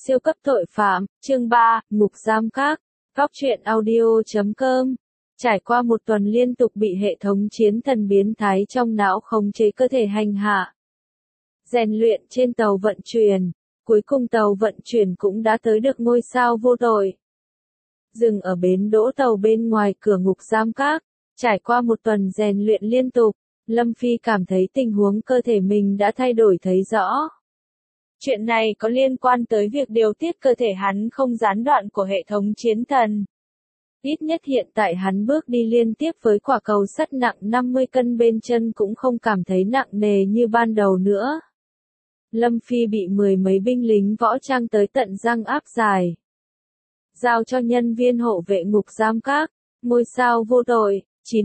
Siêu cấp tội phạm, chương 3, ngục giam các, góc truyện audio.com. Trải qua một tuần liên tục bị hệ thống chiến thần biến thái trong não khống chế cơ thể hành hạ, rèn luyện trên tàu vận chuyển, cuối cùng tàu vận chuyển cũng đã tới được ngôi sao vô tội. Dừng ở bến đỗ tàu bên ngoài cửa ngục giam các, trải qua một tuần rèn luyện liên tục, Lâm Phi cảm thấy tình huống cơ thể mình đã thay đổi thấy rõ. Chuyện này có liên quan tới việc điều tiết cơ thể hắn không gián đoạn của hệ thống chiến thần. Ít nhất hiện tại hắn bước đi liên tiếp với quả cầu sắt nặng 50 cân bên chân cũng không cảm thấy nặng nề như ban đầu nữa. Lâm Phi bị mười mấy binh lính võ trang tới tận răng áp dài. Giao cho nhân viên hộ vệ ngục giam các, ngôi sao vô tội,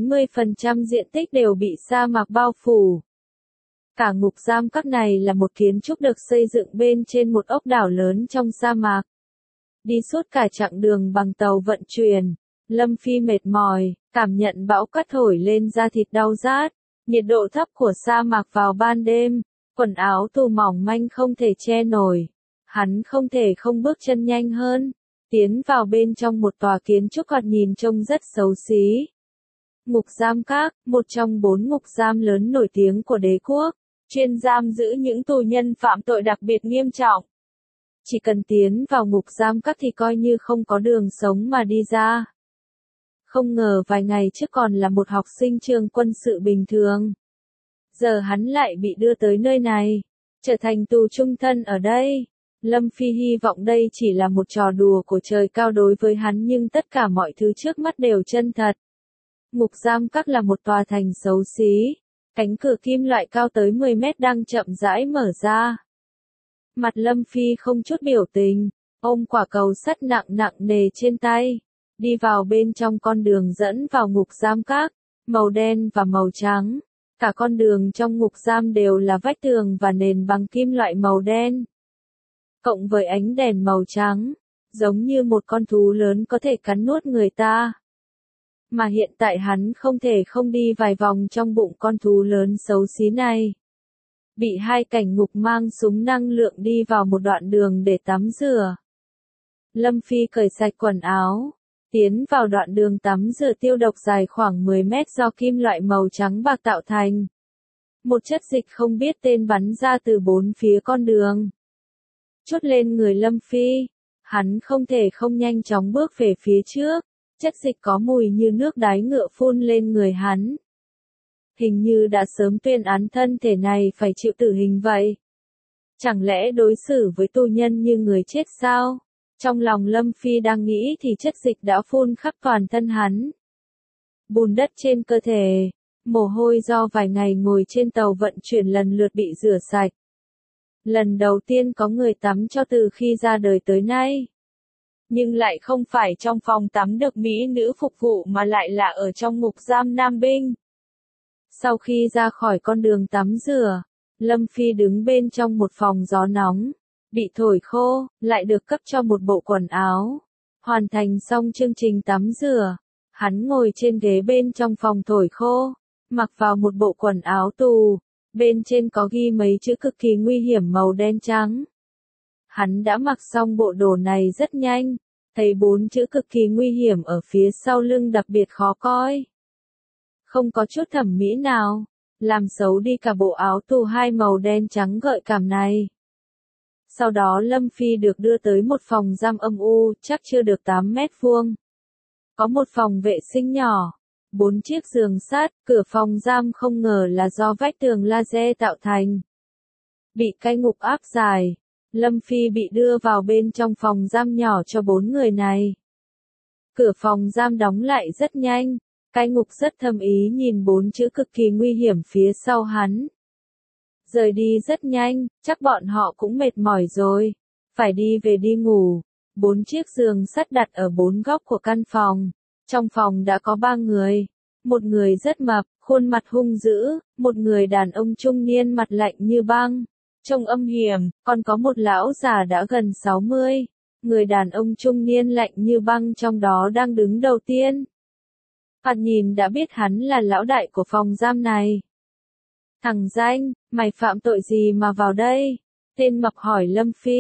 90% diện tích đều bị sa mạc bao phủ. Cả ngục giam các này là một kiến trúc được xây dựng bên trên một ốc đảo lớn trong sa mạc. Đi suốt cả chặng đường bằng tàu vận chuyển, Lâm Phi mệt mỏi, cảm nhận bão cát thổi lên da thịt đau rát, nhiệt độ thấp của sa mạc vào ban đêm, quần áo tù mỏng manh không thể che nổi. Hắn không thể không bước chân nhanh hơn, tiến vào bên trong một tòa kiến trúc thoạt nhìn trông rất xấu xí. Ngục giam các, một trong 4 ngục giam lớn nổi tiếng của đế quốc, chuyên giam giữ những tù nhân phạm tội đặc biệt nghiêm trọng. Chỉ cần tiến vào ngục giam các thì coi như không có đường sống mà đi ra. Không ngờ vài ngày trước còn là một học sinh trường quân sự bình thường. Giờ hắn lại bị đưa tới nơi này, trở thành tù chung thân ở đây. Lâm Phi hy vọng đây chỉ là một trò đùa của trời cao đối với hắn nhưng tất cả mọi thứ trước mắt đều chân thật. Ngục giam các là một tòa thành xấu xí. Cánh cửa kim loại cao tới 10 mét đang chậm rãi mở ra. Mặt Lâm Phi không chút biểu tình, ôm quả cầu sắt nặng nặng nề trên tay, đi vào bên trong con đường dẫn vào ngục giam các, màu đen và màu trắng. Cả con đường trong ngục giam đều là vách tường và nền bằng kim loại màu đen. Cộng với ánh đèn màu trắng, giống như một con thú lớn có thể cắn nuốt người ta. Mà hiện tại hắn không thể không đi vài vòng trong bụng con thú lớn xấu xí này. Bị hai cảnh ngục mang súng năng lượng đi vào một đoạn đường để tắm rửa. Lâm Phi cởi sạch quần áo, tiến vào đoạn đường tắm rửa tiêu độc dài khoảng 10 mét do kim loại màu trắng bạc tạo thành. Một chất dịch không biết tên bắn ra từ bốn phía con đường. Chút lên người Lâm Phi, hắn không thể không nhanh chóng bước về phía trước. Chất dịch có mùi như nước đái ngựa phun lên người hắn. Hình như đã sớm tuyên án thân thể này phải chịu tử hình vậy. Chẳng lẽ đối xử với tù nhân như người chết sao? Trong lòng Lâm Phi đang nghĩ thì chất dịch đã phun khắp toàn thân hắn. Bùn đất trên cơ thể, mồ hôi do vài ngày ngồi trên tàu vận chuyển lần lượt bị rửa sạch. Lần đầu tiên có người tắm cho từ khi ra đời tới nay. Nhưng lại không phải trong phòng tắm được mỹ nữ phục vụ mà lại là ở trong ngục giam Nam Binh. Sau khi ra khỏi con đường tắm rửa, Lâm Phi đứng bên trong một phòng gió nóng, bị thổi khô, lại được cấp cho một bộ quần áo. Hoàn thành xong chương trình tắm rửa, hắn ngồi trên ghế bên trong phòng thổi khô, mặc vào một bộ quần áo tù, bên trên có ghi mấy chữ cực kỳ nguy hiểm màu đen trắng. Hắn đã mặc xong bộ đồ này rất nhanh, thấy 4 chữ cực kỳ nguy hiểm ở phía sau lưng đặc biệt khó coi. Không có chút thẩm mỹ nào, làm xấu đi cả bộ áo tù 2 màu đen trắng gợi cảm này. Sau đó Lâm Phi được đưa tới một phòng giam âm u, chắc chưa được 8 mét vuông. Có một phòng vệ sinh nhỏ, 4 chiếc giường sắt, cửa phòng giam không ngờ là do vách tường laser tạo thành. Bị cai ngục áp dài. Lâm Phi bị đưa vào bên trong phòng giam nhỏ cho 4 người này. Cửa phòng giam đóng lại rất nhanh, cai ngục rất thâm ý nhìn 4 chữ cực kỳ nguy hiểm phía sau hắn. Rời đi rất nhanh, chắc bọn họ cũng mệt mỏi rồi, phải đi về đi ngủ. 4 chiếc giường sắt đặt ở 4 góc của căn phòng. Trong phòng đã có 3 người. Một người rất mập, khuôn mặt hung dữ, một người đàn ông trung niên mặt lạnh như băng. Trông âm hiểm, còn có một lão già đã gần 60. Người đàn ông trung niên lạnh như băng trong đó đang đứng đầu tiên. Thoạt nhìn đã biết hắn là lão đại của phòng giam này. Thằng danh, mày phạm tội gì mà vào đây? Tên mập hỏi Lâm Phi.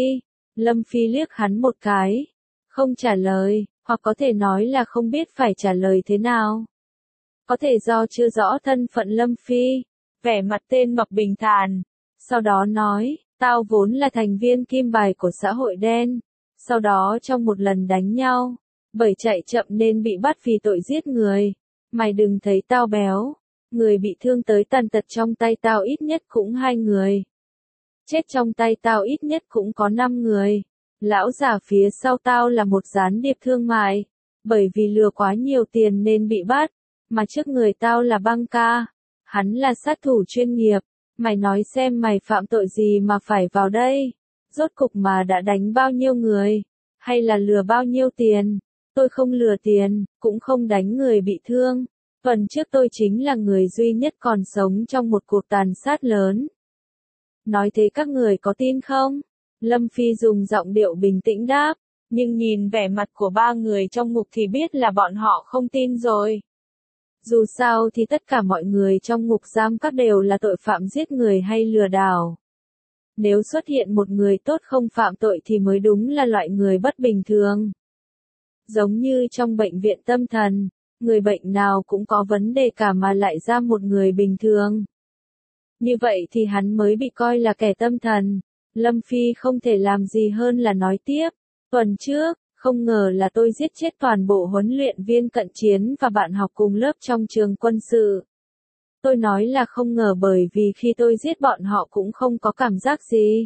Lâm Phi liếc hắn một cái. Không trả lời, hoặc có thể nói là không biết phải trả lời thế nào. Có thể do chưa rõ thân phận Lâm Phi. Vẻ mặt tên Mập bình thản. Sau đó nói, tao vốn là thành viên kim bài của xã hội đen. Sau đó trong một lần đánh nhau, bởi chạy chậm nên bị bắt vì tội giết người. Mày đừng thấy tao béo. Người bị thương tới tàn tật trong tay tao ít nhất cũng 2 người. Chết trong tay tao ít nhất cũng có 5 người. Lão già phía sau tao là một gián điệp thương mại. Bởi vì lừa quá nhiều tiền nên bị bắt. Mà trước người tao là Băng Ca. Hắn là sát thủ chuyên nghiệp. Mày nói xem mày phạm tội gì mà phải vào đây? Rốt cục mà đã đánh bao nhiêu người? Hay là lừa bao nhiêu tiền? Tôi không lừa tiền, cũng không đánh người bị thương. Tuần trước tôi chính là người duy nhất còn sống trong một cuộc tàn sát lớn. Nói thế các người có tin không? Lâm Phi dùng giọng điệu bình tĩnh đáp, nhưng nhìn vẻ mặt của 3 người trong ngục thì biết là bọn họ không tin rồi. Dù sao thì tất cả mọi người trong ngục giam các đều là tội phạm giết người hay lừa đảo. Nếu xuất hiện một người tốt không phạm tội thì mới đúng là loại người bất bình thường. Giống như trong bệnh viện tâm thần, người bệnh nào cũng có vấn đề cả mà lại ra một người bình thường. Như vậy thì hắn mới bị coi là kẻ tâm thần. Lâm Phi không thể làm gì hơn là nói tiếp. Tuần trước, không ngờ là tôi giết chết toàn bộ huấn luyện viên cận chiến và bạn học cùng lớp trong trường quân sự. Tôi nói là không ngờ bởi vì khi tôi giết bọn họ cũng không có cảm giác gì.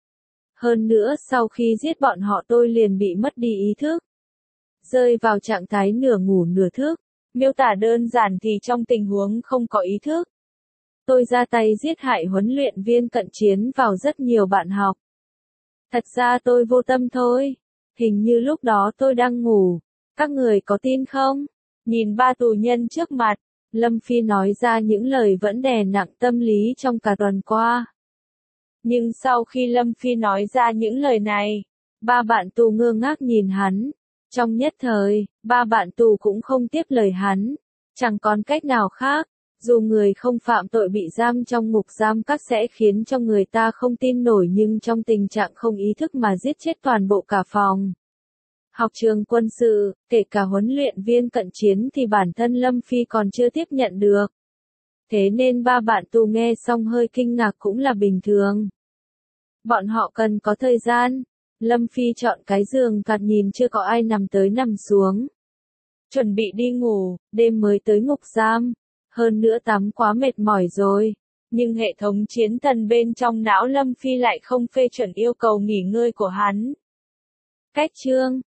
Hơn nữa sau khi giết bọn họ tôi liền bị mất đi ý thức. Rơi vào trạng thái nửa ngủ nửa thức. Miêu tả đơn giản thì trong tình huống không có ý thức. Tôi ra tay giết hại huấn luyện viên cận chiến vào rất nhiều bạn học. Thật ra tôi vô tâm thôi. Hình như lúc đó tôi đang ngủ. Các người có tin không? Nhìn 3 tù nhân trước mặt, Lâm Phi nói ra những lời vẫn đè nặng tâm lý trong cả tuần qua. Nhưng sau khi Lâm Phi nói ra những lời này, 3 bạn tù ngơ ngác nhìn hắn. Trong nhất thời, 3 bạn tù cũng không tiếp lời hắn. Chẳng còn cách nào khác. Dù người không phạm tội bị giam trong ngục giam các sẽ khiến cho người ta không tin nổi nhưng trong tình trạng không ý thức mà giết chết toàn bộ cả phòng. Học trường quân sự, kể cả huấn luyện viên cận chiến thì bản thân Lâm Phi còn chưa tiếp nhận được. Thế nên 3 bạn tù nghe xong hơi kinh ngạc cũng là bình thường. Bọn họ cần có thời gian. Lâm Phi chọn cái giường cạt nhìn chưa có ai nằm tới nằm xuống. Chuẩn bị đi ngủ, đêm mới tới ngục giam. Hơn nữa tắm quá mệt mỏi rồi. Nhưng hệ thống chiến thần bên trong não Lâm Phi lại không phê chuẩn yêu cầu nghỉ ngơi của hắn. Cách chương